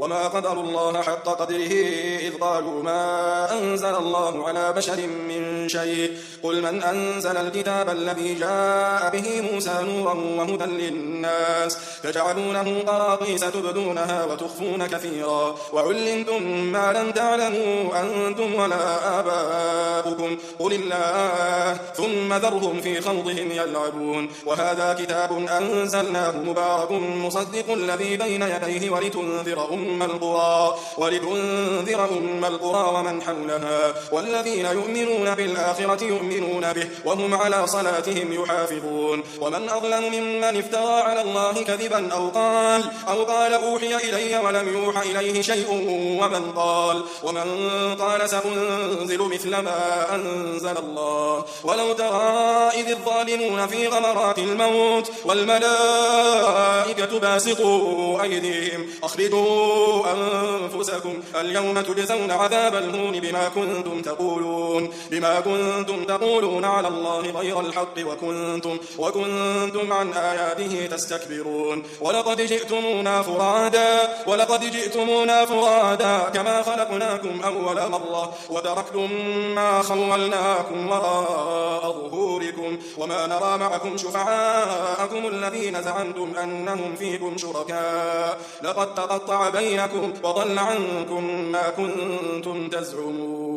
وما قدروا الله حق قدره إذ قالوا ما أنزل الله على بشر من شيء قل من أنزل الكتاب الذي جاء به موسى نورا وهدى للناس تجعلونه قراطيس تبدونها وتخفون كثيرا وعلمتم ما لم تعلموا أنتم ولا آباؤكم قل الله ثم ذرهم في خوضهم يلعبون وهذا كتاب أنزلناه مبارك مصدق الذي بين يديه ولتنذر أم القرى ومن حولها والذين يؤمنون بالآخرة يؤمنون به وهم على صلاتهم يحافظون ومن أظلم ممن افترى على الله كذبا أو قال أوحي إلي ولم يوحى إليه شيء ومن قال سأنزل مثل ما أنزل الله ولو ترى إذ الظالمون في غمرات الموت والملائكة باسطوا أيديهم أخرجوا أنفسكم اليوم تجزون عذاب الهون بما كنتم تقولون على الله غير الحق وكنتم عن آياته تستكبرون ولقد جئتمونا فرادا كما خلقناكم أول مرة وتركتم ما خولناكم وراء ظهوركم وما نرى معكم شفعاءكم الذين زعمتم أنهم فيكم شركاء لقد تقطع بينكم وضل عنكم ما كنتم تزعمون